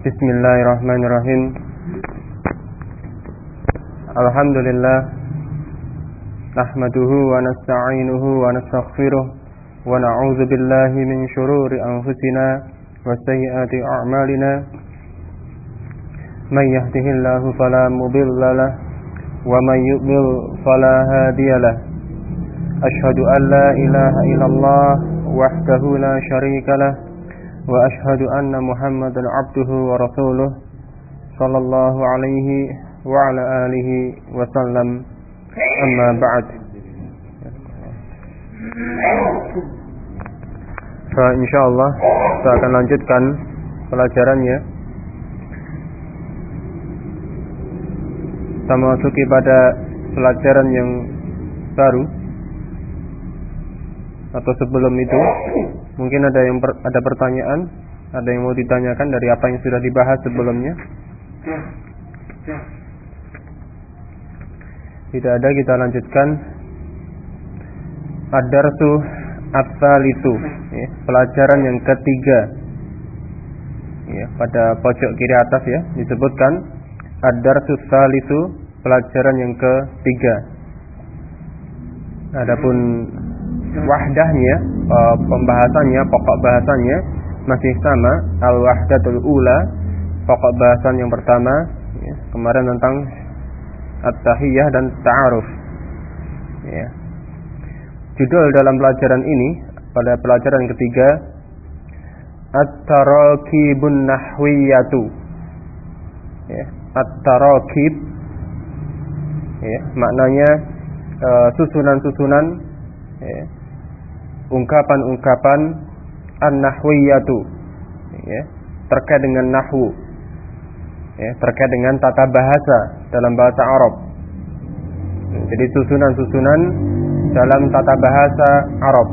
Bismillahirrahmanirrahim. Alhamdulillah. Nahmaduhu wa nasta'inuhu wa nastaghfiruh wa na'udzu billahi min shururi anfusina wa sayyiati a'malina. Man yahdihillahu fala mudilla lahu wa man yudlil fala hadiya lahu. Asyhadu an la ilaha illallah wahdahu la syarika lahu wa ashhadu anna Muhammadan abduhu wa rasuluh sallallahu alaihi wa ala alihi wa sallam. Amma ba'd. Insyaallah kita akan lanjutkan pelajarannya. Kita memasuki pada pelajaran yang baru. Atau sebelum itu mungkin ada pertanyaan, ada yang mau ditanyakan dari apa yang sudah dibahas sebelumnya? Tidak ada, kita lanjutkan. Ad-darsu ats-tsalitsu, ya, pelajaran yang ketiga. Ya, pada pojok kiri atas ya disebutkan ad-darsu ats-tsalitsu, pelajaran yang ketiga. Adapun wahdahnya, pembahasannya, pokok bahasannya masih sama, al-wahdatul ula, pokok bahasan yang pertama, ya, kemarin tentang at-tahiyyah dan ta'aruf. Ya. Judul dalam pelajaran ini pada pelajaran ketiga at-tarakibun nahwiyatu. Ya, at-tarakib, ya, maknanya susunan-susunan, ya, ungkapan-ungkapan an-nahwiyatu, ya, terkait dengan nahwu, ya, terkait dengan tata bahasa dalam bahasa Arab. Jadi susunan-susunan dalam tata bahasa Arab.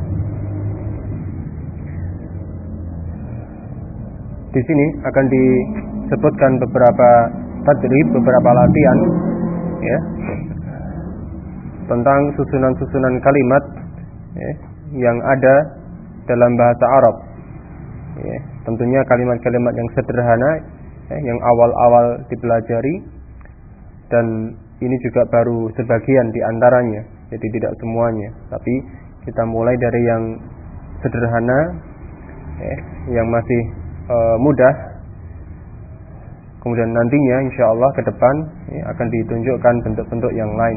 Di sini akan disebutkan beberapa tadrib, beberapa latihan, ya, tentang susunan-susunan kalimat, ya, yang ada dalam bahasa Arab. Ya, tentunya kalimat-kalimat yang sederhana, ya, yang awal-awal dipelajari, dan ini juga baru sebagian di antaranya, jadi tidak semuanya. Tapi kita mulai dari yang sederhana, ya, yang masih mudah. Kemudian nantinya insyaallah ke depan, ya, akan ditunjukkan bentuk-bentuk yang lain.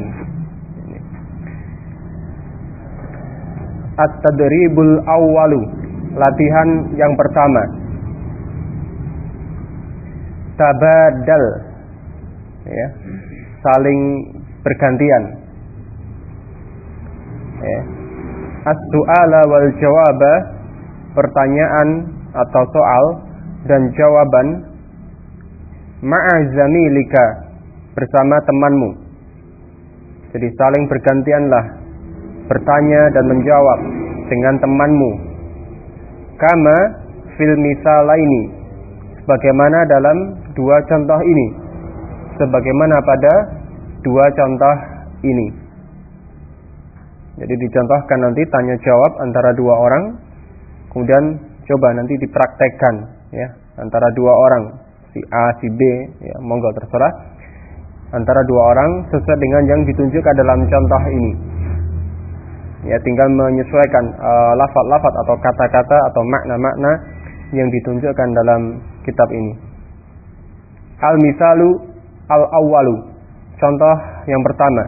At-tadribul awwalu, latihan yang pertama. Tabadal, ya, saling bergantian. Ya. As-su'ala wal jawaba, pertanyaan atau soal dan jawaban, ma'a zamilika, bersama temanmu. Jadi saling bergantianlah bertanya dan menjawab dengan temanmu. Kama fil misalaini, sebagaimana dalam dua contoh ini. Sebagaimana pada dua contoh ini. Jadi dicontohkan nanti tanya jawab antara dua orang, kemudian coba nanti dipraktekkan, ya, antara dua orang, si A, si B, ya, monggo terserah, antara dua orang sesuai dengan yang ditunjukkan dalam contoh ini. Ya, tinggal menyesuaikan lafaz-lafaz atau kata-kata atau makna-makna yang ditunjukkan dalam kitab ini. Al-misalu al-awwalu, contoh yang pertama.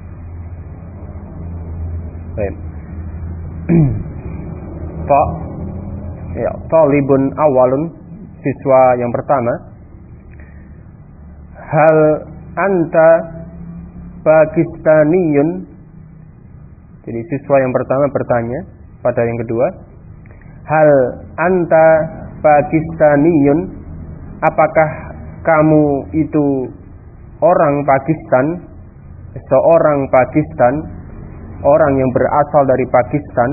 Baik. Talibun awalun, siswa yang pertama. Hal anta Pakistaniyun. Jadi siswa yang pertama bertanya pada yang kedua, hal anta Pakistaniyun, apakah kamu itu orang Pakistan, seorang Pakistan, orang yang berasal dari Pakistan,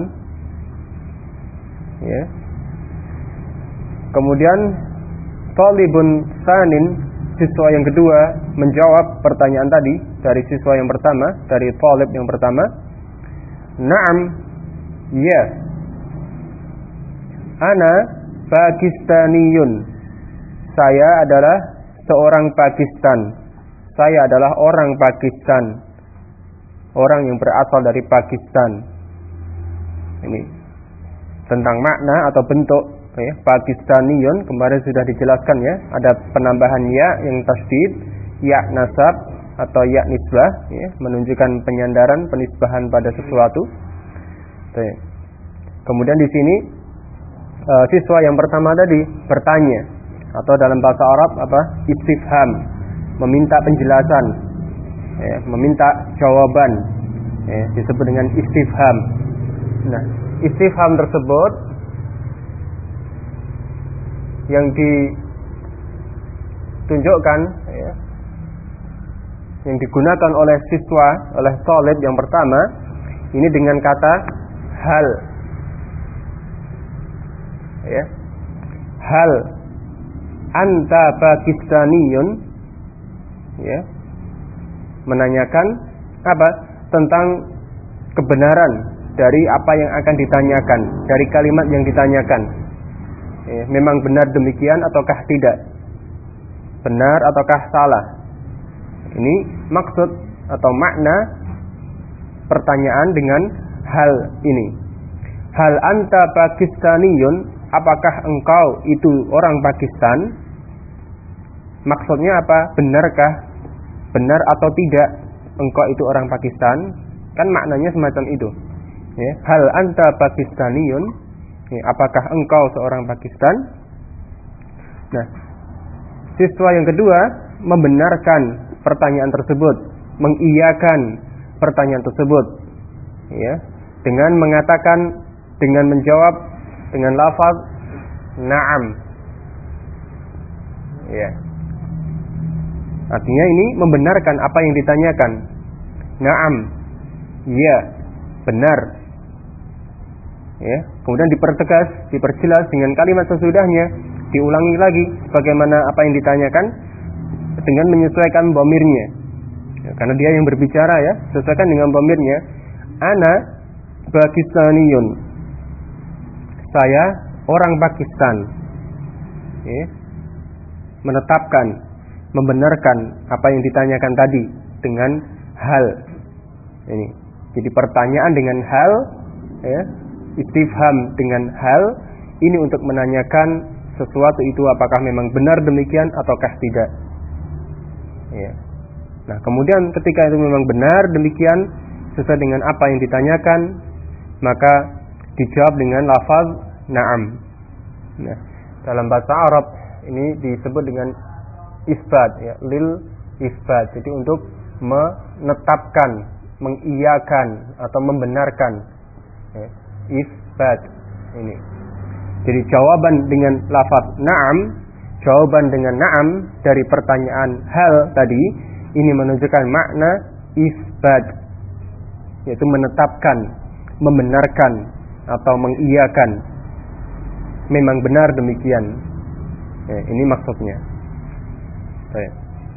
ya. Kemudian talibun sanin, siswa yang kedua menjawab pertanyaan tadi dari siswa yang pertama, dari talib yang pertama. Naam, ya. Ana Pakistaniyun. saya adalah seorang Pakistan. Saya adalah orang Pakistan. Orang yang berasal dari Pakistan. Ini tentang makna atau bentuk ya, Pakistaniyun kemarin sudah dijelaskan ya. Ada penambahan ya yang tasdid, ya nasab atau ya nisbah ya, menunjukkan penyandaran, penisbahan pada sesuatu. Kemudian di sini siswa yang pertama tadi bertanya, atau dalam bahasa Arab apa? Istifham, meminta penjelasan, ya, meminta jawaban, ya, disebut dengan istifham. Nah, istifham tersebut yang ditunjukkan, ya, yang digunakan oleh siswa, oleh thalib yang pertama, ini dengan kata hal, ya, hal anta Pakistaniyun, ya, menanyakan apa? Tentang kebenaran dari apa yang akan ditanyakan, dari kalimat yang ditanyakan. Ya, memang benar demikian ataukah tidak? Benar ataukah salah? Ini maksud atau makna pertanyaan dengan hal ini. Hal anta Pakistaniyun, apakah engkau itu orang Pakistan? Maksudnya apa? Benarkah? Benar atau tidak engkau itu orang Pakistan? Kan maknanya semacam itu. Ya, hal anta Pakistaniyun, ya, apakah engkau seorang Pakistan? Nah, siswa yang kedua membenarkan pertanyaan tersebut, mengiyakan pertanyaan tersebut, ya, dengan mengatakan, dengan menjawab dengan lafaz na'am. Ya. Artinya ini membenarkan apa yang ditanyakan. Na'am. Ya, benar. Ya, kemudian dipertegas, diperjelas dengan kalimat sesudahnya, diulangi lagi bagaimana apa yang ditanyakan dengan menyesuaikan dhamirnya. Ya, karena dia yang berbicara ya, sesuaikan dengan dhamirnya. Ana Pakistaniyun. Saya orang Pakistan. Ya. Menetapkan, membenarkan apa yang ditanyakan tadi dengan hal. Ini. Jadi pertanyaan dengan hal, ya, istifham dengan hal, ini untuk menanyakan sesuatu itu apakah memang benar demikian ataukah tidak. Ya. Nah, kemudian ketika itu memang benar demikian sesuai dengan apa yang ditanyakan, maka dijawab dengan lafaz na'am. Nah, dalam bahasa Arab ini disebut dengan isbat, ya, lil isbat. Jadi untuk menetapkan, mengiyakan atau membenarkan, ya, isbat ini. Jadi jawaban dengan lafaz na'am, jawaban dengan na'am dari pertanyaan hal tadi, ini menunjukkan makna isbat, yaitu menetapkan, membenarkan atau mengiyakan. Memang benar demikian. Ya, ini maksudnya. Baik.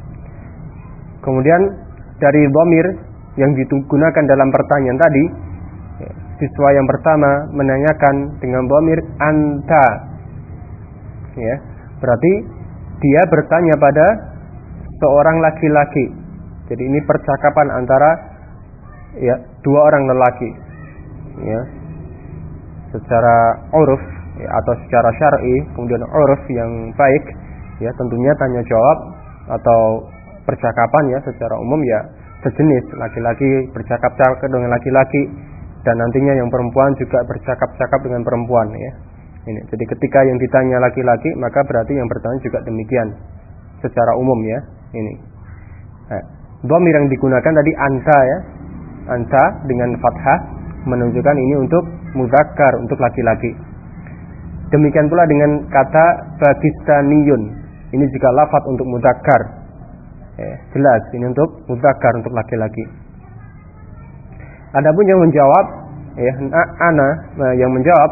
Kemudian dari dhamir yang digunakan dalam pertanyaan tadi, ya, siswa yang pertama menanyakan dengan dhamir anta. Ya, berarti dia bertanya pada seorang laki-laki. Jadi ini percakapan antara ya dua orang lelaki. Ya. Secara uruf ya, atau secara syar'i, kemudian uruf yang baik, ya tentunya tanya jawab atau percakapan ya secara umum ya sejenis, laki-laki bercakap-cakap dengan laki-laki dan nantinya yang perempuan juga bercakap-cakap dengan perempuan ya. Ini. Jadi ketika yang ditanya laki-laki, maka berarti yang bertanya juga demikian secara umum ya. Ini. Nah, dhamir yang digunakan tadi anta ya. Anta dengan fathah menunjukkan ini untuk mudzakkar, untuk laki-laki. Demikian pula dengan kata Pakistaniyun. Ini juga lafaz untuk mudzakkar. Jelas ini untuk mudzakkar, untuk laki-laki. Adapun yang menjawab ya, ana yang menjawab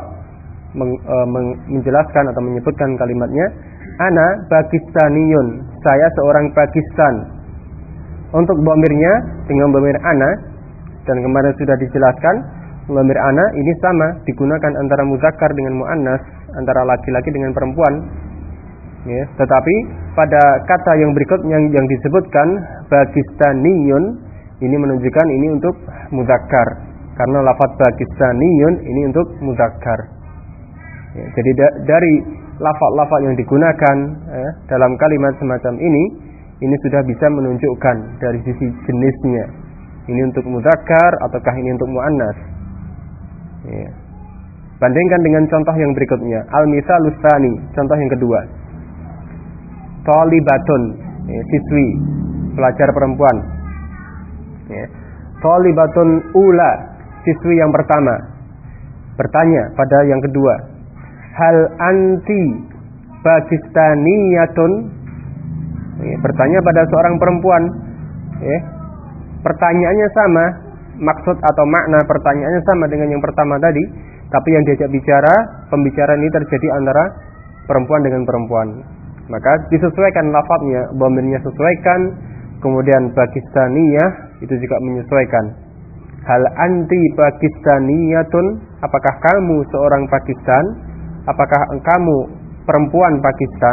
menjelaskan atau menyebutkan kalimatnya ana Pakistaniyun, saya seorang Pakistan. Untuk dhamirnya dengan dhamir ana, dan kemarin sudah dijelaskan dhamir ana ini sama digunakan antara muzakkar dengan muannas, antara laki-laki dengan perempuan. Ya, tetapi pada kata yang berikutnya yang disebutkan Pakistaniyun, ini menunjukkan ini untuk mudzakkar, karena lafaz Pakistaniyun ini untuk mudzakkar. Ya, jadi dari lafaz-lafaz yang digunakan dalam kalimat semacam ini sudah bisa menunjukkan dari sisi jenisnya, ini untuk mudzakkar ataukah ini untuk muannas. Ya. Bandingkan dengan contoh yang berikutnya, al-mitsalus tsani, contoh yang kedua. Thalibatun, siswi, pelajar perempuan. Ya. Thalibatun ula, siswi yang pertama. Bertanya pada yang kedua, hal anti pakistaniyatun? Ya, bertanya pada seorang perempuan. Ya. Pertanyaannya sama, maksud atau makna pertanyaannya sama dengan yang pertama tadi, tapi yang diajak bicara, pembicaraan ini terjadi antara perempuan dengan perempuan. Maka disesuaikan lafadznya, dhamirnya sesuaikan, kemudian Pakistaniyah itu juga menyesuaikan. Hal anti Pakistaniyatun, apakah kamu seorang Pakistan? Apakah kamu perempuan Pakistan?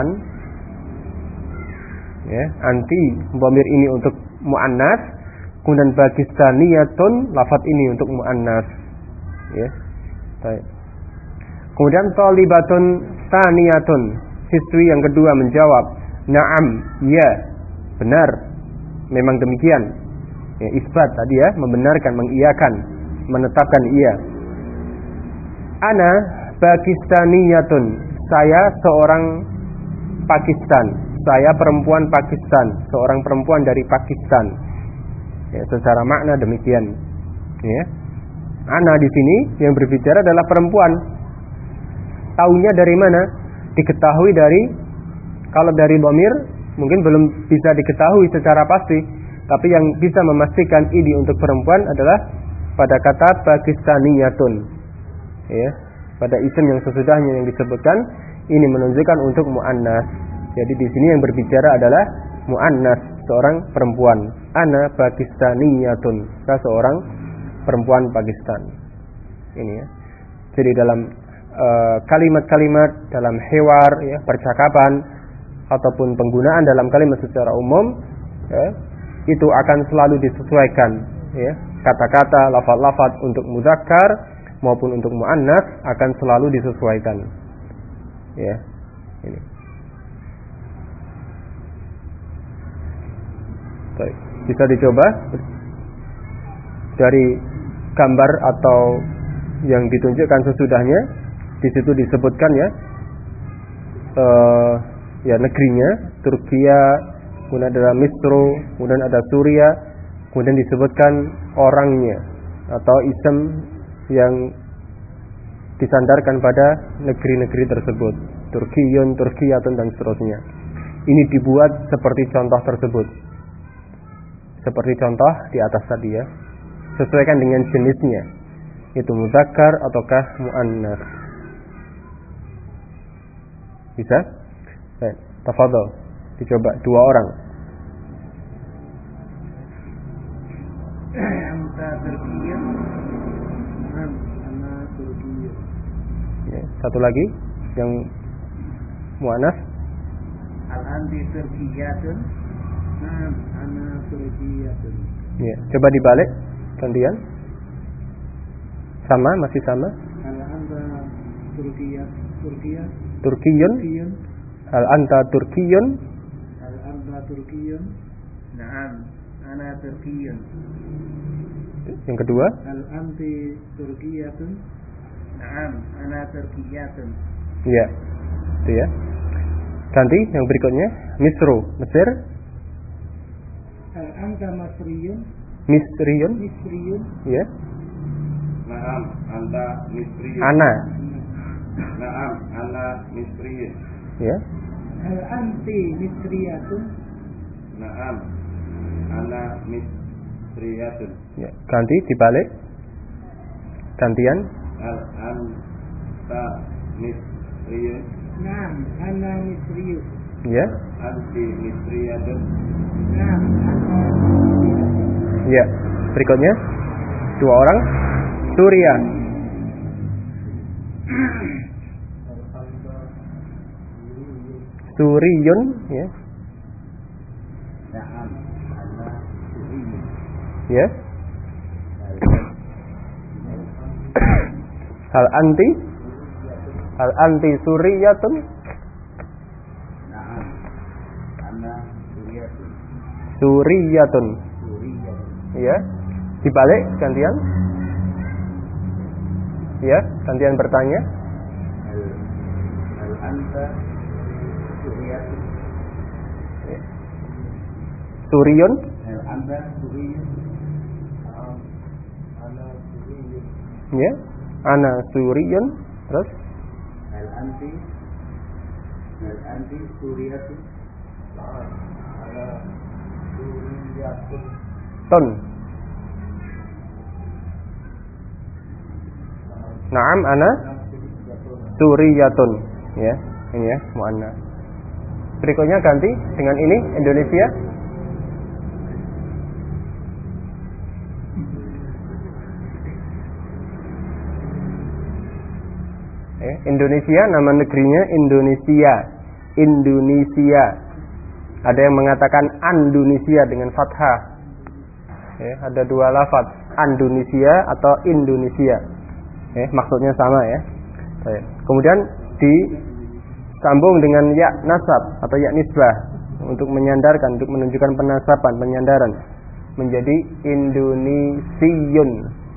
Ya, anti dhamir ini untuk muannas, kemudian Pakistaniyatun lafadz ini untuk muannas. Ya. Baik. Kemudian thalibatun tsaniyatun, siswi yang kedua menjawab, na'am, ya, benar, memang demikian. Ya, isbat tadi ya, membenarkan, mengiyakan, menetapkan iya. Ana Pakistaniyatun, saya seorang Pakistan, saya perempuan Pakistan, seorang perempuan dari Pakistan. Ya, secara makna demikian. Ya. Ana di sini yang berbicara adalah perempuan. Taunya dari mana? Diketahui dari, kalau dari dhamir mungkin belum bisa diketahui secara pasti, tapi yang bisa memastikan ini untuk perempuan adalah pada kata Pakistaniyatun. Ya, pada isim yang sesudahnya yang disebutkan ini menunjukkan untuk muannas. Jadi di sini yang berbicara adalah muannas, seorang perempuan. Ana Pakistaniyatun, saya seorang perempuan Pakistan. Ini ya. Jadi dalam kalimat-kalimat, dalam hewar, ya, percakapan ataupun penggunaan dalam kalimat secara umum, ya, itu akan selalu disesuaikan. Ya. Kata-kata, lafaz-lafaz untuk mudzakkar maupun untuk muannas akan selalu disesuaikan. Ya. Ini. Baik. Bisa dicoba dari gambar atau yang ditunjukkan sesudahnya. Di situ disebutkan ya negerinya Turkiya, kemudian ada Misro, kemudian ada Suria, kemudian disebutkan orangnya atau isim yang disandarkan pada negeri-negeri tersebut, Turkiyun, Turkiyatun dan seterusnya. Ini dibuat seperti contoh tersebut, seperti contoh di atas tadi ya. Sesuaikan dengan jenisnya, itu mudzakkar ataukah muannas. Bisa? Baik, tafadhol. Dicoba dua orang. Anta Turkiyah. Ana Turkiyah. Ya, satu lagi yang muannas. Al-anti Turkiyatun. Ana Turkiyatun. Ya, coba dibalik gantian. Sama, masih sama. Al-anta Turkiyah. Turkiyun. Al-anta Turkiyun. Al-anta Turkiyun. Naam, ana Turkiyun. Yang kedua. Al-anti Turkiyatun. Naam, ana Turkiyatun. Ya, itu ya. Ganti yang berikutnya, Misro, Mesir. Al-anta Masriyun. Misriyun. Ya. Naam, anta Misriyun. Ana. Naam, ana Misriyun. Ya. Al-anti Misriyatun. Naam, ana Misriyatun. Ya. Ganti dibalik. Gantian. Al-anta Misriyun. Naam, ana Misriyun. Ya. Anti Misriyatun. Naam, ana Misriyatun. Ya. Berikutnya dua orang. Suria. suriyun, ya. Na'am ana suriyun. Ya. Hal anti suriyatun? Na'am ana suriyatun. Suriyatun. Ya. Dibalik gantian. Ya, gantian bertanya. Hal anta suriyatun. Suriyun. Hal anta suriyun. Ana suriyun. Ya. Ana suriyun. Terus Hal anti suriyatun. Ana suriyatun. tun. Naam ana suriyatun. Ya, ini ya, muannas. Berikutnya ganti dengan ini Indonesia. Indonesia, nama negerinya Indonesia. Indonesia. Ada yang mengatakan Indonesia dengan fathah. Ada dua lafaz, Indonesia atau Indonesia. Maksudnya sama ya. Kemudian disambung dengan ya nasab atau ya nisbah untuk menyandarkan, untuk menunjukkan penasaban, penyandaran menjadi Indonesiun.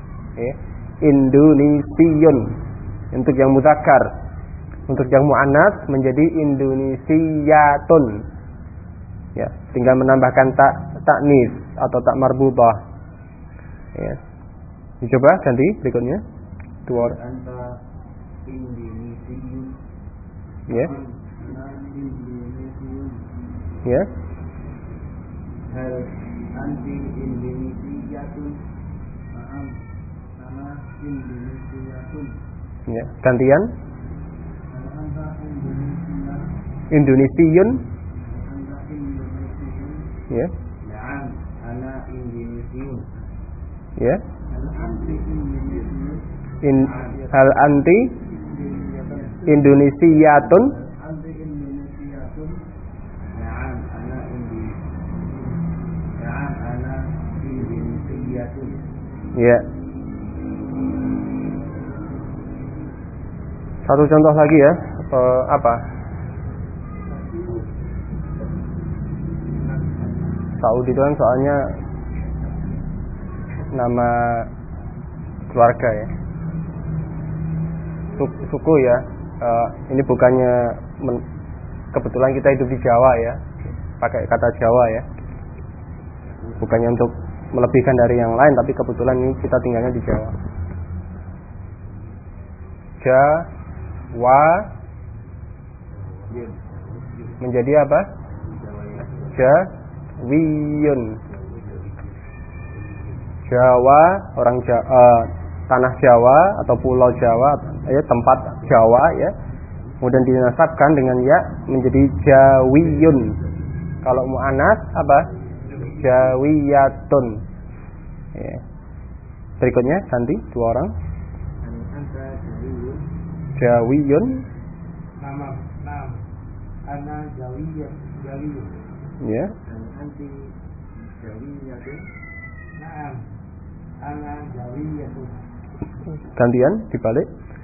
Indonesiun untuk yang mudzakkar. Untuk yang muannas menjadi Indonesiatun. Ya, tinggal menambahkan taknis atau tak marbutah. Ya. Dicoba ganti berikutnya. Dua orang. Anta Indonesiun. Ya. Indonesiun. Ya. Hal anti Indonesiatun. Naam ana Indonesiatun. Ya, gantian. Hal anta Indonesia. Indonesiun. Anta Indonesiun. Ya. Naam ana Indonesiun. Ya. Hal anti Indonesiun. Hal anti Indonesiatun. Anti Indonesiatun. Naam ana Indonesiatun. Ya. Satu contoh lagi ya. Apa? Saudi itu kan soalnya nama keluarga ya. Suku ya. Ini bukannya kebetulan kita hidup di Jawa ya. Pakai kata Jawa ya. Bukannya untuk melebihkan dari yang lain, tapi kebetulan ini kita tinggalnya di Jawa. Jawa menjadi apa? Jawiyun. Jawa, orang tanah Jawa atau pulau Jawa, tempat Jawa ya. Kemudian dinasabkan dengan ya menjadi Jawiyun. Kalau muannas apa? Jawiyatun. Ya. Berikutnya ganti dua orang. Jawiyun. Nama ana Jawiyun. Ya. Anti Jawiyatun. Naam ana Jawiyatun. Gantian dibalik.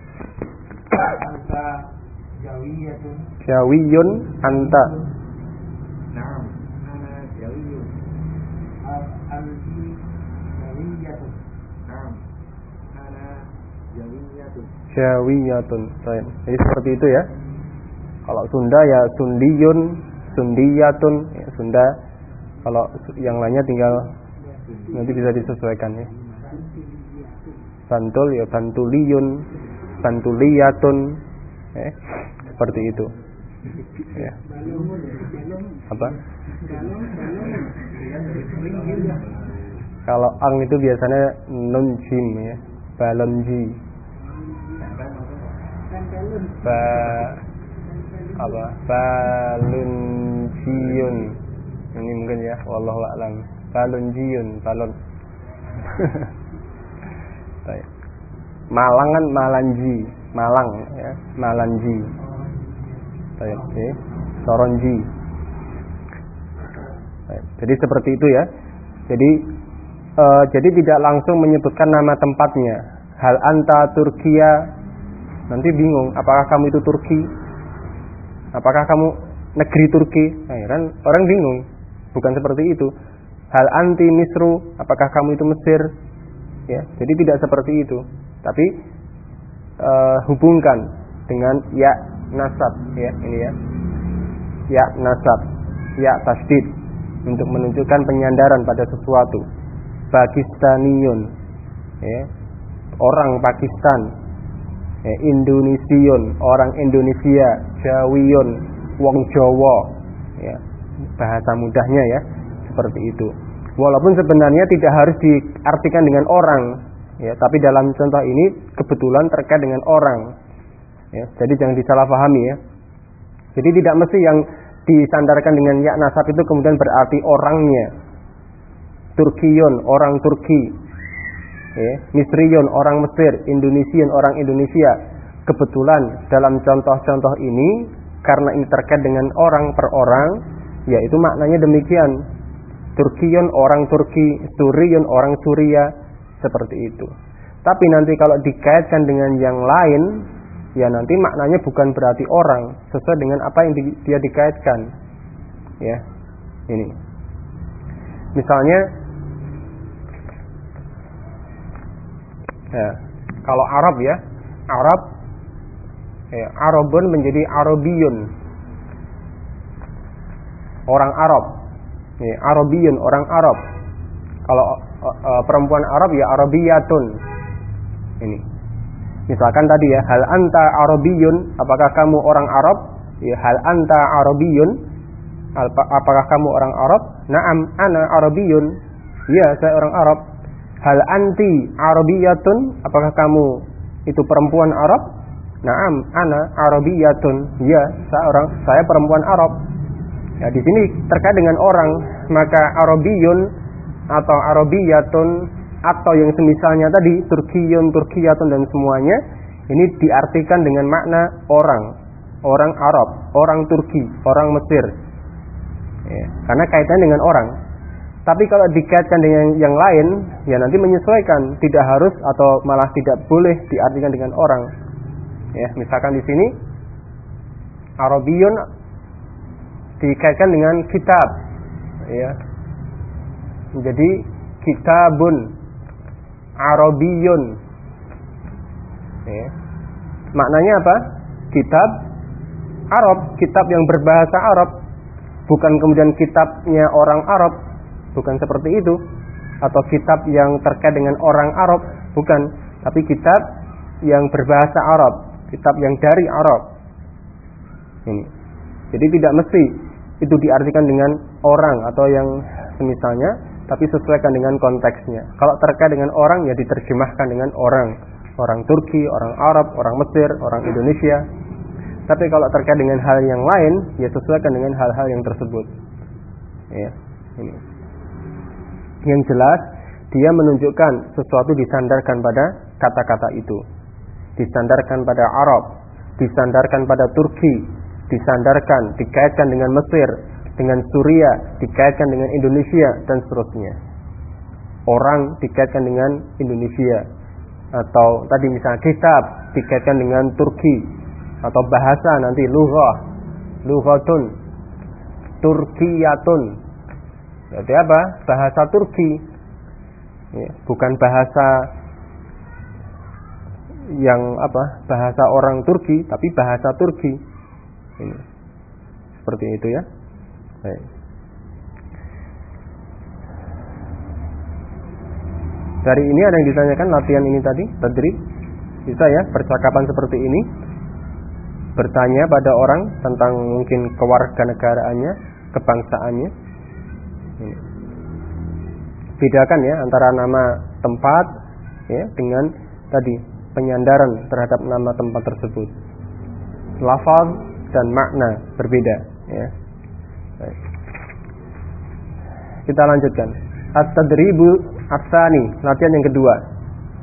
Anta Jawiyatun. Jawiyun anta. Naam ana Jawiyun. Anti Jawiyatun. Naam ana Jawiyatun. Jawiyatun. Jadi seperti itu ya. Kalau Sunda ya Sundiyun, Sundiyatun, ya, Sunda. Kalau yang lainnya tinggal nanti bisa disesuaikan ya. Bantul ya Bantuliyun, Bantuliyatun, seperti itu. Ya. Apa? Kalau ang itu biasanya nun jim ya, balonji. Balunjiyun. Ini mungkin ya, wallahu a'lam. Balunjiyun, balon. Malang kan Malanji, Malang ya, Malanji. Baik, okay. Soronji. Baik. Jadi seperti itu ya. Jadi tidak langsung menyebutkan nama tempatnya. Hal anta Turkiya, nanti bingung, apakah kamu itu Turki? Apakah kamu negeri Turki? Nah, kan orang bingung. Bukan seperti itu. Hal anti Misru, apakah kamu itu Mesir? Ya, jadi tidak seperti itu. Tapi hubungkan dengan ya nasab, ya ini ya. Ya nasab, ya tasdid untuk menunjukkan penyandaran pada sesuatu. Pakistaniyun, ya, orang Pakistan. Ya, Indonesiun, orang Indonesia. Jawiyun, wong Jawa. Ya, bahasa mudahnya ya, seperti itu. Walaupun sebenarnya tidak harus diartikan dengan orang, ya, tapi dalam contoh ini kebetulan terkait dengan orang. Ya, jadi jangan disalahpahami ya. Jadi tidak mesti yang disandarkan dengan ya nasab itu kemudian berarti orangnya. Turkiyun, orang Turki. Ya, Misriyun, orang Mesir. Indonesian, orang Indonesia. Kebetulan dalam contoh-contoh ini karena ini terkait dengan orang per orang, ya itu maknanya demikian. Turkiyun, orang Turki. Suriyun, orang Suria. Seperti itu. Tapi nanti kalau dikaitkan dengan yang lain, ya nanti maknanya bukan berarti orang, sesuai dengan apa yang dia dikaitkan. Ya, ini. Misalnya, ya, kalau Arab ya, Arab, ya, Arabun menjadi Arabiyun, orang Arab. Ya, Arabiyun, orang Arab. Kalau perempuan Arab ya Arabiyatun. Ini. Misalkan tadi ya, hal anta Arabiyun, apakah kamu orang Arab? Ya, hal anta Arabiyun, apakah kamu orang Arab? Naam, ana Arabiyun. Ya, saya orang Arab. Hal anti Arabiyatun, apakah kamu itu perempuan Arab? Naam, ana Arabiyatun. Ya, saya perempuan Arab. Ya, di sini terkait dengan orang, maka Arabiyun atau Arabiyatun atau yang semisalnya tadi Turkiyun, Turkiyatun dan semuanya ini diartikan dengan makna orang Arab, orang Turki, orang Mesir. Ya, karena kaitannya dengan orang. Tapi kalau dikaitkan dengan yang lain, ya nanti menyesuaikan, tidak harus atau malah tidak boleh diartikan dengan orang. Ya, misalkan di sini Arabiyun dikaitkan dengan kitab, ya, menjadi kitabun Arabiyun. Ya. Maknanya apa? Kitab Arab, kitab yang berbahasa Arab, bukan kemudian kitabnya orang Arab, bukan seperti itu, atau kitab yang terkait dengan orang Arab, bukan, tapi kitab yang berbahasa Arab, kitab yang dari Arab. Ini. Jadi tidak mesti itu diartikan dengan orang atau yang semisalnya, tapi sesuaikan dengan konteksnya. Kalau terkait dengan orang, ya diterjemahkan dengan orang Turki, orang Arab, orang Mesir, orang Indonesia. Tapi kalau terkait dengan hal yang lain, ya sesuaikan dengan hal-hal yang tersebut. Ya, ini. Yang jelas, dia menunjukkan sesuatu disandarkan pada kata-kata itu, disandarkan pada Arab, disandarkan pada Turki, disandarkan, dikaitkan dengan Mesir, dengan Suria, dikaitkan dengan Indonesia, dan seterusnya. Orang dikaitkan dengan Indonesia, atau tadi misalnya kitab dikaitkan dengan Turki, atau bahasa nanti lughatun, Turkiyatun. Berarti apa? Bahasa Turki, ya, bukan bahasa yang bahasa orang Turki, tapi bahasa Turki. Ini. Seperti itu ya. Baik. Dari ini ada yang ditanyakan latihan ini tadi, tadrib. Bisa ya, percakapan seperti ini. Bertanya pada orang tentang mungkin kewarganegaraannya, kebangsaannya. Ini. Bedakan ya antara nama tempat ya dengan tadi penyandaran terhadap nama tempat tersebut. Lafaz dan makna berbeda ya. Baik. Kita lanjutkan. At-tadribu ats-tsani, latihan yang kedua.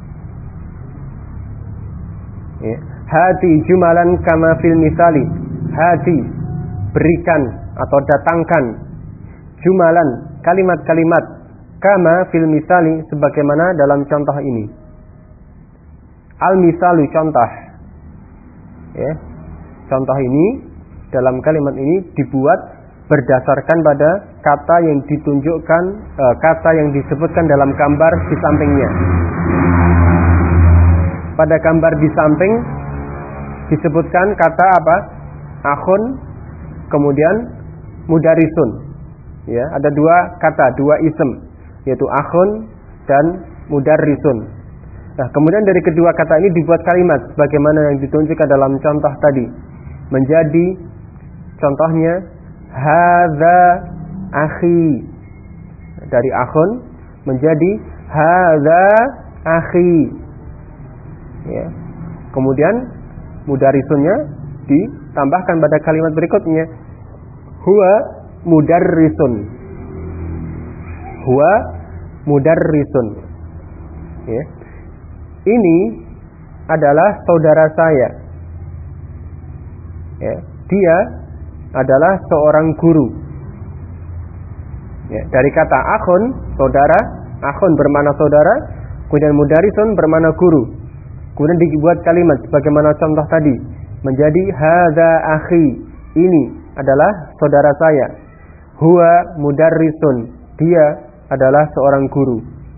Ya. Hati jumalan kama fil misali. hati, berikan atau datangkan, jumalan, kalimat-kalimat, kama fil misali, sebagaimana dalam contoh ini. Al misalu, contoh. Ya. Contoh ini dalam kalimat ini dibuat berdasarkan pada kata yang ditunjukkan, kata yang disebutkan dalam gambar di sampingnya. Pada gambar di samping disebutkan kata apa? Akhun, kemudian mudarisun. Ya, ada dua kata, dua ism, yaitu akhun dan mudarrisun. Nah, kemudian dari kedua kata ini dibuat kalimat sebagaimana yang ditunjukkan dalam contoh tadi. Menjadi contohnya hadza akhi. Dari akhun menjadi hadza akhi. Ya. Kemudian mudarisunnya ditambahkan pada kalimat berikutnya, huwa mudarrisun. Huwa mudarrisun. Ya. Ini adalah saudara saya. Ya. Dia adalah seorang guru. Ya. Dari kata akhun, saudara, akhun bermakna saudara, kemudian mudarisun bermakna guru. Kemudian dibuat kalimat sebagaimana contoh tadi, menjadi hadza akhi. Ini adalah saudara saya. Huwa mudarrisun. Dia adalah seorang guru.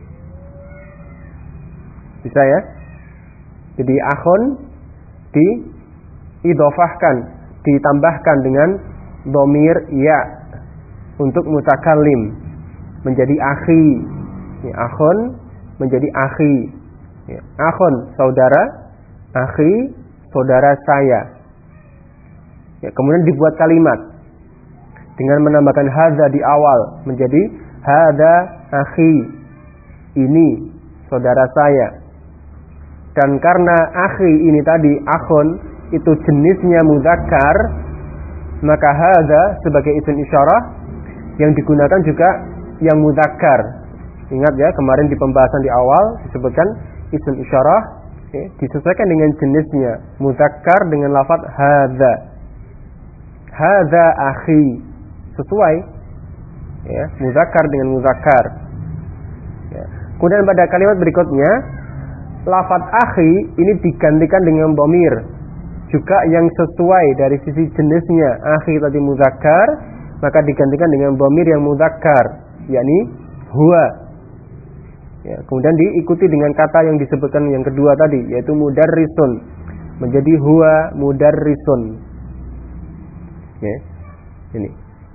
Bisa ya? Jadi akhun diidhofahkan, ditambahkan dengan dhamir ya untuk mutakallim, menjadi akhi. Ya, akhun menjadi akhi. Ya, akhun saudara, akhi saudara saya. Ya, kemudian dibuat kalimat dengan menambahkan hadza di awal, menjadi hadza akhi. Ini saudara saya. Dan karena akhi ini tadi, akhun, itu jenisnya mudzakkar, maka hadza sebagai isim isyarah yang digunakan juga yang mudzakkar. Ingat ya, kemarin di pembahasan di awal disebutkan isim isyarah disesuaikan dengan jenisnya, mudzakkar dengan lafaz hadza. Hadza akhi, sesuai ya, mudzakkar dengan mudzakkar. Ya. Kemudian pada kalimat berikutnya, lafaz akhi ini digantikan dengan dhamir juga yang sesuai dari sisi jenisnya. Akhi tadi mudzakkar, maka digantikan dengan dhamir yang mudzakkar, yakni huwa. Ya, kemudian diikuti dengan kata yang disebutkan yang kedua tadi, yaitu mudarrisun, menjadi huwa mudarrisun. Ya, ini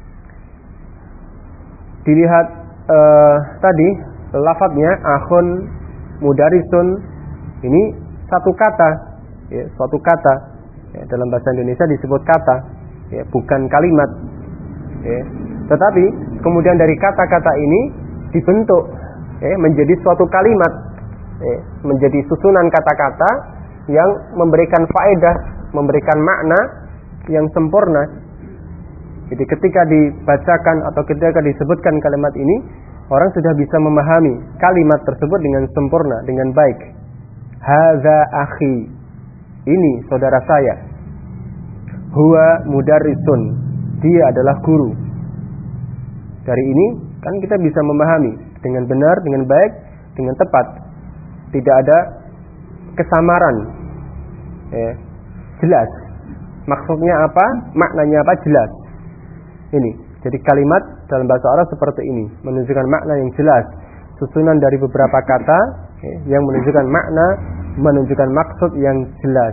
dilihat tadi lafadznya akhun, mudarrisun, ini satu kata, ya, suatu kata. Ya, dalam bahasa Indonesia disebut kata, ya, bukan kalimat. Ya. Tetapi kemudian dari kata-kata ini dibentuk menjadi suatu kalimat, menjadi susunan kata-kata yang memberikan faedah, memberikan makna yang sempurna. Jadi ketika dibacakan atau ketika disebutkan kalimat ini, orang sudah bisa memahami kalimat tersebut dengan sempurna, dengan baik. Hadza akhi, ini saudara saya. Huwa mudarrisun, dia adalah guru. Dari ini kan kita bisa memahami dengan benar, dengan baik, dengan tepat. Tidak ada kesamaran. Jelas. Maksudnya apa? Maknanya apa? Jelas. Ini. Jadi kalimat dalam bahasa Arab seperti ini, menunjukkan makna yang jelas. Susunan dari beberapa kata yang menunjukkan makna, menunjukkan maksud yang jelas.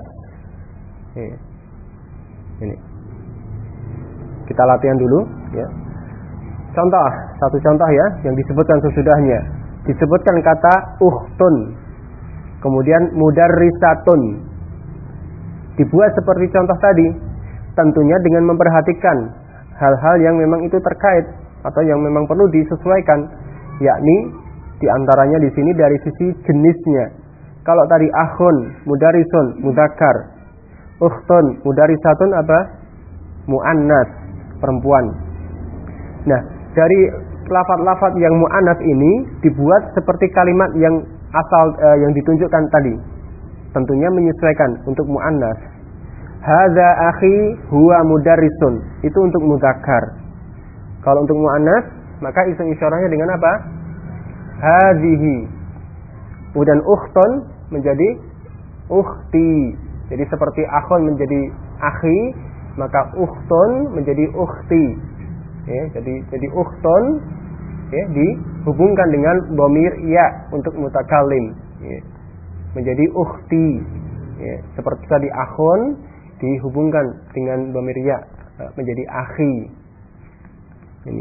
Ini. Kita latihan dulu, ya. Contoh, satu contoh ya, yang disebutkan sesudahnya. Disebutkan kata ukhtun, kemudian mudarrisatun. Dibuat seperti contoh tadi, tentunya dengan memperhatikan hal-hal yang memang itu terkait atau yang memang perlu disesuaikan, yakni diantaranya di sini dari sisi jenisnya. Kalau tadi akhun, mudarrisun, mudzakkar, ukhtun, mudarrisatun apa? Muannas, perempuan. Nah, dari lafaz-lafaz yang mu'annats ini dibuat seperti kalimat yang asal yang ditunjukkan tadi. Tentunya menyesuaikan untuk mu'annats. Hadza akhi huwa mudarrisun. Itu untuk mudzakkar. Kalau untuk muannas, maka isim isyarahnya dengan apa? Hadhihi. Kemudian ukhtun menjadi ukhti. Jadi seperti akhun menjadi akhi, maka ukhtun menjadi ukhti. Ya, jadi ukhtun ya, dihubungkan dengan dhamir ya untuk mutakallim. Ya, menjadi ukhti. Ya, seperti tadi akhun dihubungkan dengan dhamir ya menjadi akhi. Ini.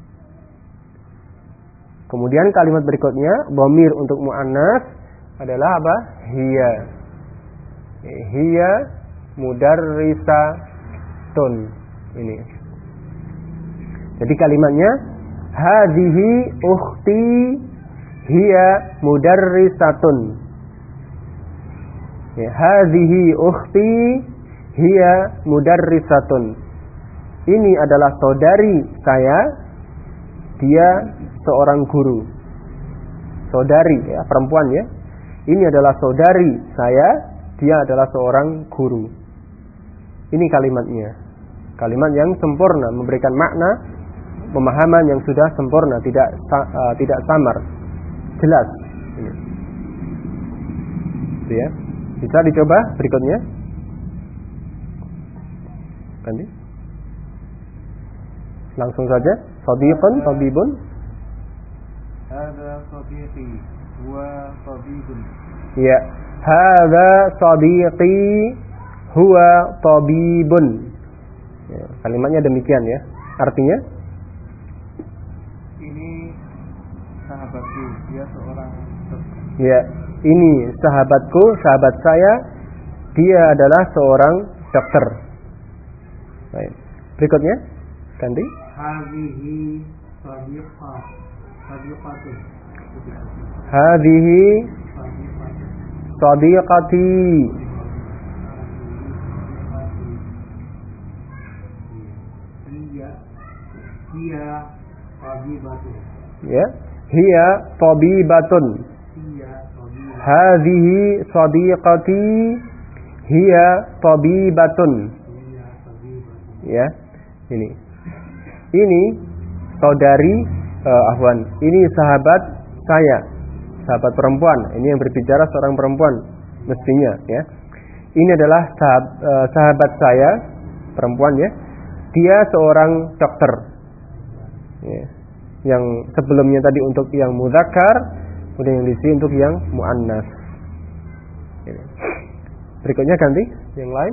Kemudian kalimat berikutnya dhamir untuk muannas adalah apa? Hiya. Hiya mudarrisatun. Ini. Jadi kalimatnya hadhihi ukhti hiya mudarrisatun. Ya, hadhihi ukhti hiya mudarrisatun. Ini adalah saudari saya, dia seorang guru. Saudari ya, perempuan ya. Ini adalah saudari saya, dia adalah seorang guru. Ini kalimatnya. Kalimat yang sempurna, memberikan makna, pemahaman yang sudah sempurna, tidak samar, jelas. Ini. Itu ya. Bisa dicoba berikutnya. Ganti. Langsung saja. Sadiqun, tabibun. Hadza sadiqi huwa tabibun. Ya. Hadza sadiqi huwa tabibun. Ya, kalimatnya demikian ya. Artinya? Ini sahabatku, dia seorang dokter. Ya, ini sahabatku, sahabat saya, dia adalah seorang dokter. Baik. Berikutnya, ganti. Hadhihi sadiqatun. Hadhihi sadiqati. Hiya tabibatun. Ya, hiya tabibatun. Hadhihi sadiqati hiya tabibatun. Ya, ini. Ini saudari Ahwan. Ini sahabat saya, sahabat perempuan. Ini yang berbicara seorang perempuan mestinya ya. Ini adalah sahabat saya, perempuan ya. Dia seorang dokter. Ya. Yang sebelumnya tadi untuk yang mudzakkar, kemudian yang di sini untuk yang muannas. Ya. Berikutnya ganti yang lain.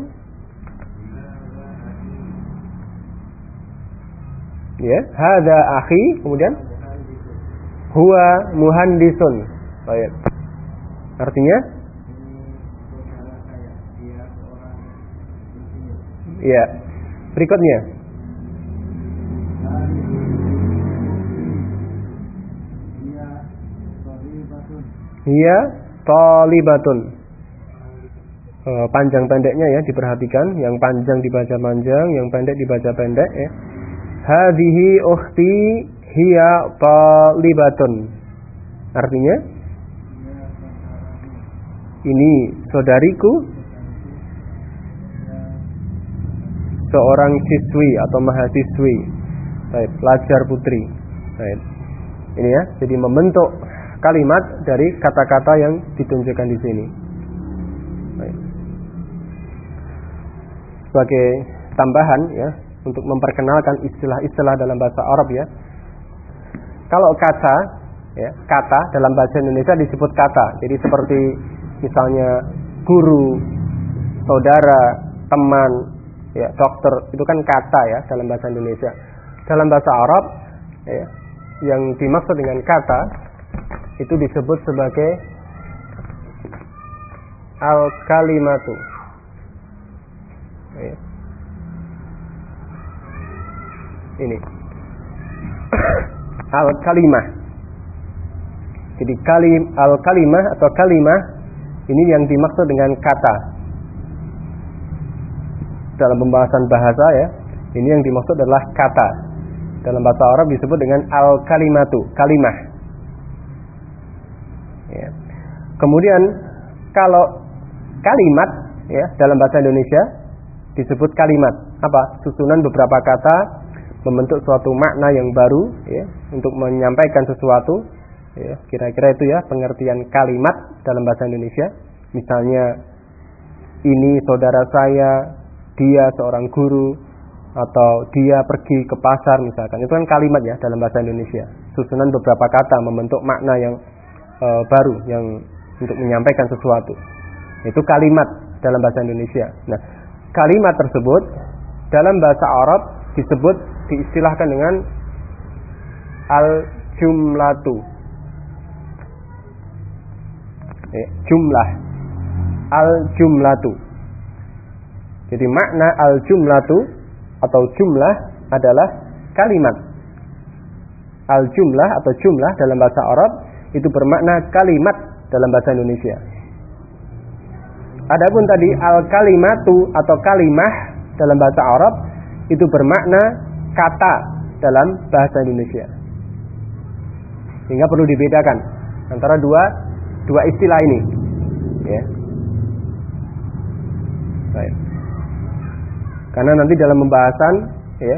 Ya, hadza akhi, kemudian huwa muhandisun. Baik. Artinya? Ya. Berikutnya. Hiya talibatun. Panjang pendeknya ya diperhatikan, yang panjang dibaca panjang, yang pendek dibaca pendek ya. Hadhihi ukhti hiya talibatun. Artinya ini saudariku, seorang siswi atau mahasiswi. Baik, pelajar putri. Baik. Ini ya, jadi membentuk kalimat dari kata-kata yang ditunjukkan di sini. Baik. Sebagai tambahan ya, untuk memperkenalkan istilah-istilah dalam bahasa Arab ya. Kalau kata ya, kata dalam bahasa Indonesia disebut kata. Jadi seperti misalnya guru, saudara, teman, ya, dokter, itu kan kata ya dalam bahasa Indonesia. Dalam bahasa Arab ya, yang dimaksud dengan kata itu disebut sebagai al-kalimatu. Ya. Ini al-kalimah. Jadi al-kalimah atau kalimah ini yang dimaksud dengan kata. Dalam pembahasan bahasa ya, ini yang dimaksud adalah kata. Dalam bahasa Arab disebut dengan al-kalimatu, kalimah. Ya. Kemudian kalau kalimat ya dalam bahasa Indonesia disebut kalimat. Apa? Susunan beberapa kata membentuk suatu makna yang baru, ya, untuk menyampaikan sesuatu. Ya, kira-kira itu ya pengertian kalimat dalam bahasa Indonesia. Misalnya, ini saudara saya, dia seorang guru, atau dia pergi ke pasar misalkan. Itu kan kalimat ya dalam bahasa Indonesia. Susunan beberapa kata membentuk makna yang baru, yang untuk menyampaikan sesuatu. Itu kalimat dalam bahasa Indonesia. Nah, kalimat tersebut dalam bahasa Arab disebut, diistilahkan dengan al-jumlatu. Jumlah. Al-jumlatu. Jadi makna al-jumlatu atau jumlah adalah kalimat. Al-jumlah atau jumlah dalam bahasa Arab itu bermakna kalimat dalam bahasa Indonesia. Adapun tadi al-kalimatu atau kalimah dalam bahasa Arab itu bermakna kata dalam bahasa Indonesia. Sehingga perlu dibedakan antara dua istilah ini. Ya. Baik. Karena nanti dalam pembahasan ya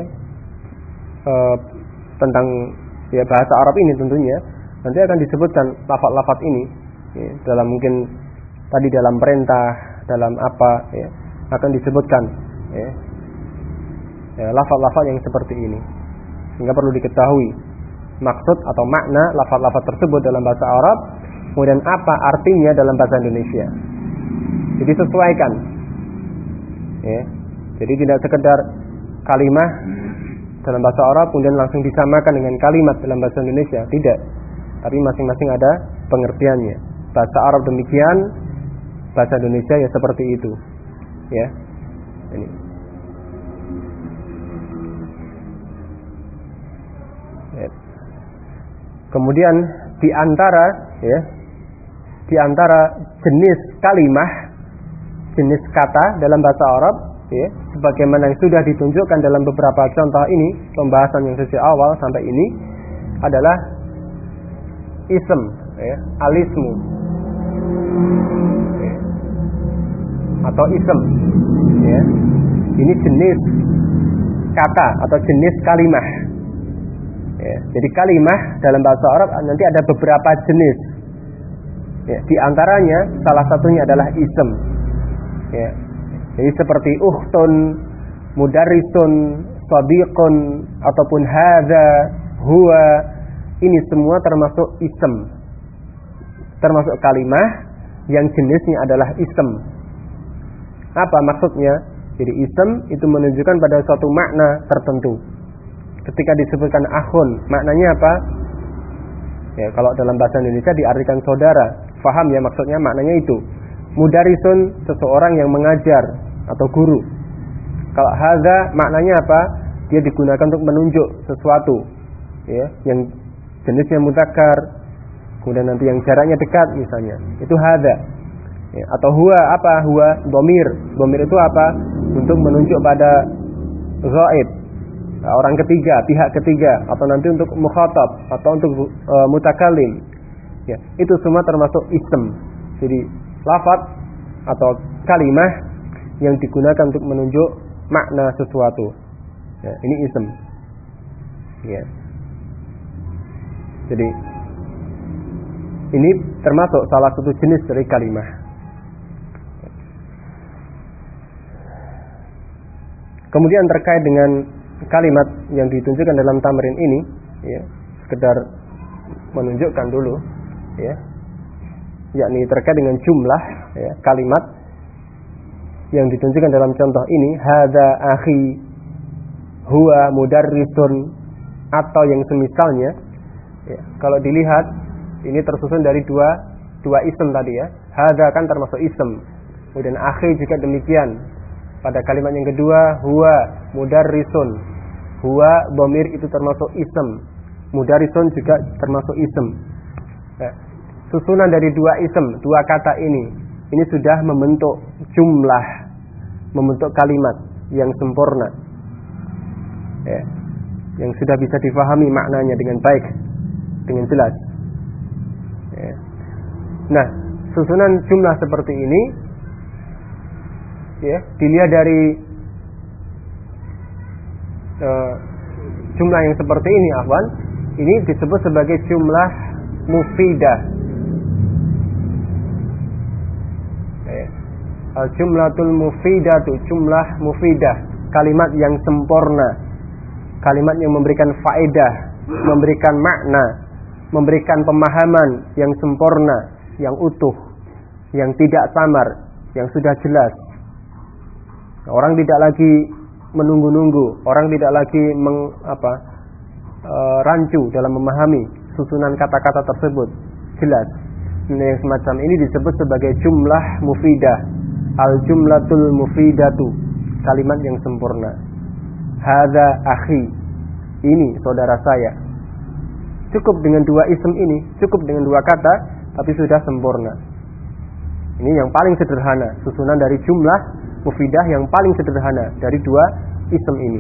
tentang ya bahasa Arab ini tentunya nanti akan disebutkan lafaz-lafaz ini ya, dalam mungkin tadi dalam perintah, dalam apa ya, akan disebutkan ya, lafaz-lafaz yang seperti ini. Sehingga perlu diketahui maksud atau makna lafaz-lafaz tersebut dalam bahasa Arab, kemudian apa artinya dalam bahasa Indonesia. Jadi sesuaikan ya. Jadi tidak sekedar kalimah dalam bahasa Arab kemudian langsung disamakan dengan kalimat dalam bahasa Indonesia, tidak. Tapi masing-masing ada pengertiannya. Bahasa Arab demikian, bahasa Indonesia ya seperti itu. Ya. Ini. Ya. Kemudian di antara jenis kalimah, jenis kata dalam bahasa Arab ya, sebagaimana yang sudah ditunjukkan dalam beberapa contoh ini, pembahasan yang sejak awal sampai ini adalah ism ya, alismu ya, atau ism ya. Ini jenis kata atau jenis kalimah ya. Jadi kalimah dalam bahasa Arab nanti ada beberapa jenis ya. Di antaranya salah satunya adalah ism ya. Jadi seperti ukhtun, mudarrisun, sadiqun, ataupun hadza, huwa, ini semua termasuk ism. Termasuk kalimah yang jenisnya adalah ism. Apa maksudnya? Jadi ism itu menunjukkan pada suatu makna tertentu. Ketika disebutkan akhun, maknanya apa? Ya, kalau dalam bahasa Indonesia diartikan saudara. Faham ya maksudnya, maknanya itu. Mudarrisun, seseorang yang mengajar atau guru. Kalau hadza maknanya apa? Dia digunakan untuk menunjuk sesuatu ya, yang jenisnya mudzakkar, kemudian nanti yang jaraknya dekat misalnya. Itu hadza. Ya, atau huwa apa? Huwa dhamir. Dhamir itu apa? Untuk menunjuk pada ghaib. Nah, orang ketiga, pihak ketiga, atau nanti untuk mukhatab atau untuk mutakallim. Ya, itu semua termasuk ism. Jadi lafaz atau kalimah yang digunakan untuk menunjuk makna sesuatu. Ya, ini ism. Ya. Jadi ini termasuk salah satu jenis dari kalimah. Kemudian terkait dengan kalimat yang ditunjukkan dalam tamrin ini, ya, sekedar menunjukkan dulu, ya, yakni terkait dengan jumlah ya, kalimat yang ditunjukkan dalam contoh ini, hadza akhi, huwa mudarrisun, atau yang semisalnya ya, kalau dilihat ini tersusun dari dua ism tadi ya. Hadza kan termasuk ism, kemudian akhi juga demikian. Pada kalimat yang kedua, huwa mudarrisun, huwa dhamir itu termasuk ism, mudarrisun juga termasuk ism ya. Susunan dari dua ism, dua kata ini sudah membentuk jumlah, membentuk kalimat yang sempurna ya, yang sudah bisa difahami maknanya dengan baik, dengan jelas ya. Nah, susunan jumlah seperti ini ya, dilihat dari jumlah yang seperti ini, Ahwan, ini disebut sebagai jumlah mufidah. Al-jumlatul mufidatu, jumlah mufidah, kalimat yang sempurna, kalimat yang memberikan faedah, memberikan makna, memberikan pemahaman yang sempurna, yang utuh, yang tidak samar, yang sudah jelas. Orang tidak lagi menunggu-nunggu, orang tidak lagi rancu dalam memahami susunan kata-kata tersebut, jelas. Yang semacam ini disebut sebagai jumlah mufidah, al-jumlatul mufidatu, kalimat yang sempurna. Hadza akhi, ini saudara saya. Cukup dengan dua isim ini, cukup dengan dua kata, tapi sudah sempurna. Ini yang paling sederhana, susunan dari jumlah mufidah yang paling sederhana dari dua isim ini.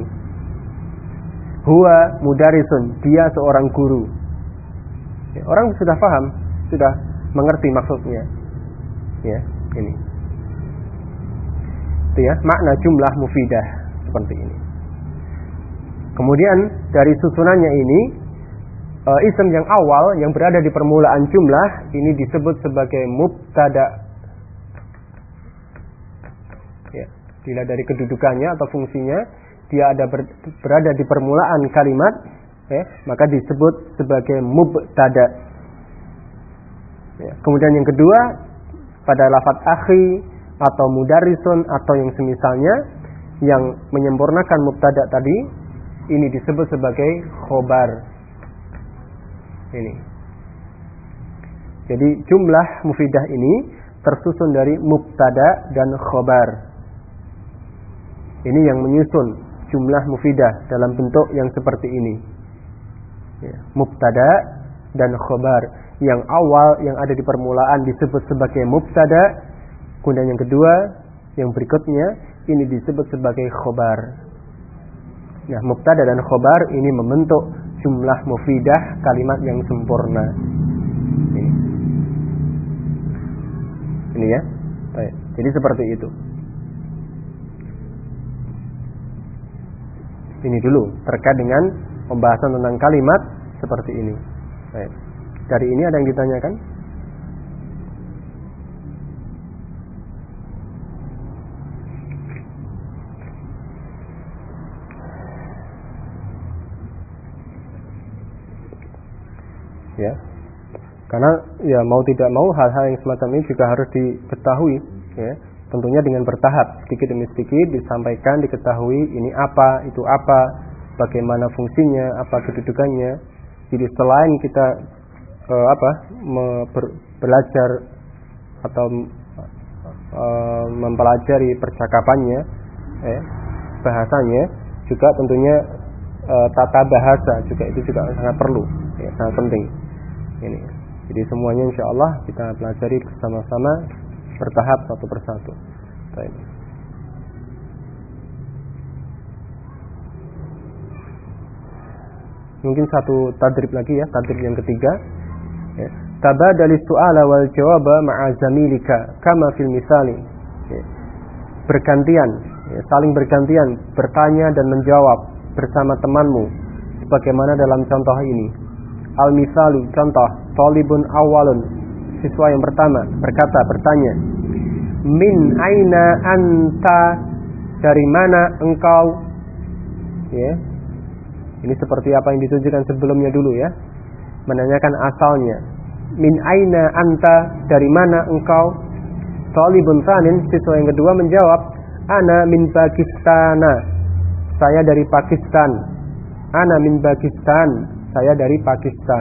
Huwa mudarisun, dia seorang guru. Ya, orang sudah paham, sudah mengerti maksudnya. Ya, ini. Itu ya, makna jumlah mufidah seperti ini. Kemudian dari susunannya ini, isim yang awal yang berada di permulaan jumlah ini disebut sebagai mubtada. Ya, dilihat dari kedudukannya atau fungsinya, dia berada di permulaan kalimat, ya, maka disebut sebagai mubtada. Ya, kemudian yang kedua, pada lafadz akhi atau mudarisun atau yang semisalnya yang menyempurnakan mubtada tadi, ini disebut sebagai khobar. Ini. Jadi jumlah mufidah ini tersusun dari mubtada dan khobar. Ini yang menyusun jumlah mufidah dalam bentuk yang seperti ini. Ya, mubtada dan khobar. Yang awal yang ada di permulaan disebut sebagai mubtada. Kemudian yang kedua, yang berikutnya ini disebut sebagai khobar. Nah, mubtada dan khobar ini membentuk jumlah mufidah, kalimat yang sempurna. Ini ya. Baik. Jadi seperti itu. Ini dulu terkait dengan pembahasan tentang kalimat seperti ini. Baik. Dari ini ada yang ditanyakan? Ya. Karena ya mau tidak mau hal-hal yang semacam ini juga harus diketahui, ya. Tentunya dengan bertahap, sedikit demi sedikit disampaikan, diketahui ini apa, itu apa, bagaimana fungsinya, apa kedudukannya. Jadi selain kita belajar atau mempelajari percakapannya, bahasanya, juga tentunya tata bahasa juga itu juga sangat perlu, ya, sangat penting. Ini. Jadi semuanya insya Allah kita pelajari bersama-sama bertahap satu persatu. Baik. Mungkin satu tadrib lagi ya, tadrib yang ketiga. Ya. Tabadalis su'ala wal jawaba ma'a zamilika kama fil misali. Ya. Bergantian, ya, saling bergantian bertanya dan menjawab bersama temanmu sebagaimana dalam contoh ini. Al-misalu, contoh, talibun awalun, siswa yang pertama bertanya, min aina anta, dari mana engkau, ya. Ini seperti apa yang ditunjukkan sebelumnya dulu ya, menanyakan asalnya. Min aina anta, dari mana engkau. Talibun tsanin, siswa yang kedua menjawab, ana min Pakistana, saya dari Pakistan. Ana min Pakistan, saya dari Pakistan.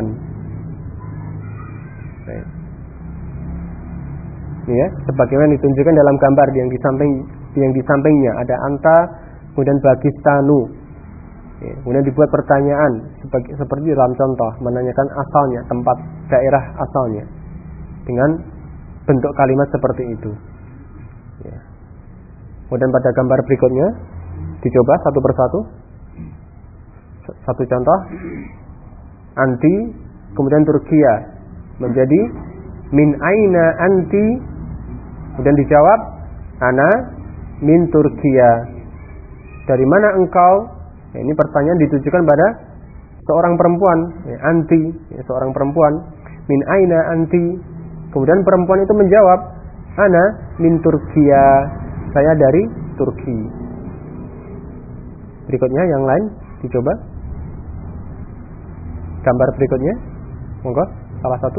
Ini ya, sebagaimana ditunjukkan dalam gambar yang di sampingnya ada anta, kemudian Pakistanu. Ya, kemudian dibuat pertanyaan seperti dalam contoh, menanyakan asalnya, tempat daerah asalnya dengan bentuk kalimat seperti itu. Ya. Kemudian pada gambar berikutnya dicoba satu persatu. Satu contoh, anti, kemudian Turkiya menjadi min aina anti, kemudian dijawab ana min Turkiya, dari mana engkau, Ya, ini pertanyaan ditujukan pada seorang perempuan, ya, anti, ya, seorang perempuan. Min aina anti? Kemudian perempuan itu menjawab, ana min Turkiya, saya dari Turki. Berikutnya yang lain dicoba. Gambar berikutnya, monggo, salah satu.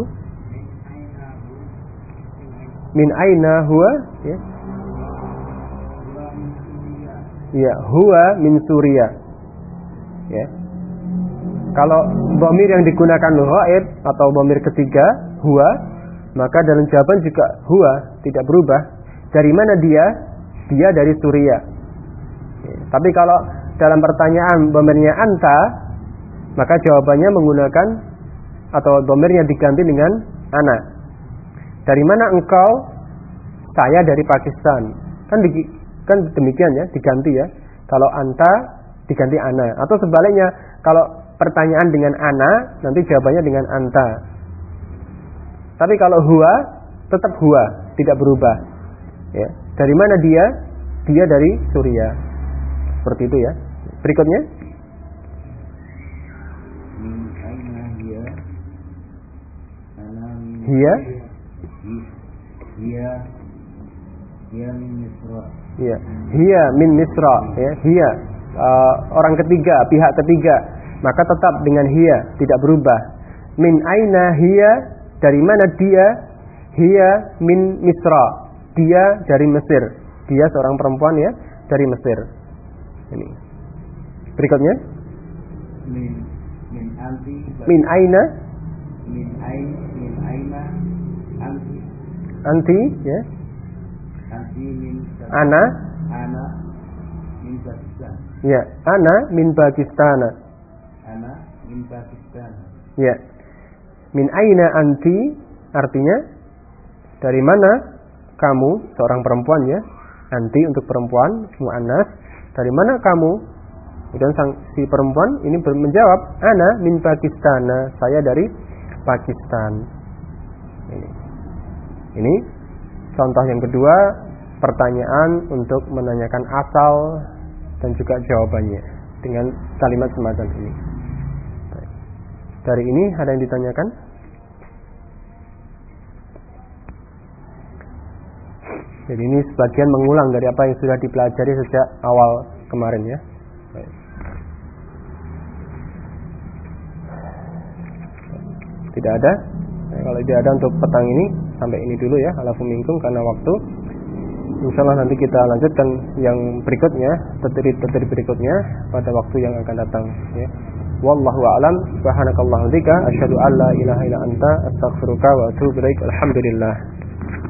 Min aina huwa? Ya. Ya, huwa min Suriah. Ya. Kalau dhamir yang digunakan ghaib atau dhamir ketiga huwa, maka dalam jawaban juga huwa, tidak berubah. Dari mana dia? Dia dari Suriah. Ya. Tapi kalau dalam pertanyaan dhamirnya anta, maka jawabannya menggunakan atau dhamirnya diganti dengan ana. Dari mana engkau? Saya dari Pakistan. Kan demikian ya, diganti ya. Kalau anta diganti ana, atau sebaliknya, kalau pertanyaan dengan ana, nanti jawabannya dengan anta. Tapi kalau huwa, tetap huwa, tidak berubah. Ya. Dari mana dia? Dia dari Suriah. Seperti itu ya. Berikutnya. Hiya min Misra. Ya, hiya min Misra, ya, hiya orang ketiga, pihak ketiga, maka tetap dengan hiya, tidak berubah. Min aina hiya, dari mana dia? Hiya min Misra, dia dari Mesir. Dia seorang perempuan ya, dari Mesir. Ini. Berikutnya. Min anti. Min aina? Min aina anti. Anti, ya. Anti min Ana min Pakistan. Ya, ana min Pakistan. Ana min Pakistan. Ya. Min aina anti artinya dari mana kamu, seorang perempuan ya. Anti untuk perempuan, muannas. Dari mana kamu? Kemudian si perempuan ini menjawab, ana min Pakistan, saya dari Pakistan. Ini contoh yang kedua, pertanyaan untuk menanyakan asal dan juga jawabannya dengan kalimat semacam ini. Dari ini ada yang ditanyakan? Jadi ini sebagian mengulang dari apa yang sudah dipelajari sejak awal kemarin ya. Tidak ada. Kalau tidak ada untuk petang ini, sampai ini dulu ya. Alafu minkum karena waktu. Insyaallah nanti kita lanjutkan yang berikutnya, materi berikutnya pada waktu yang akan datang ya. Wallahu a'lam. Subhanakallahumma wa bihamdika asyhadu an la ilaha illa anta astaghfiruka wa atubu ilaik. Alhamdulillah.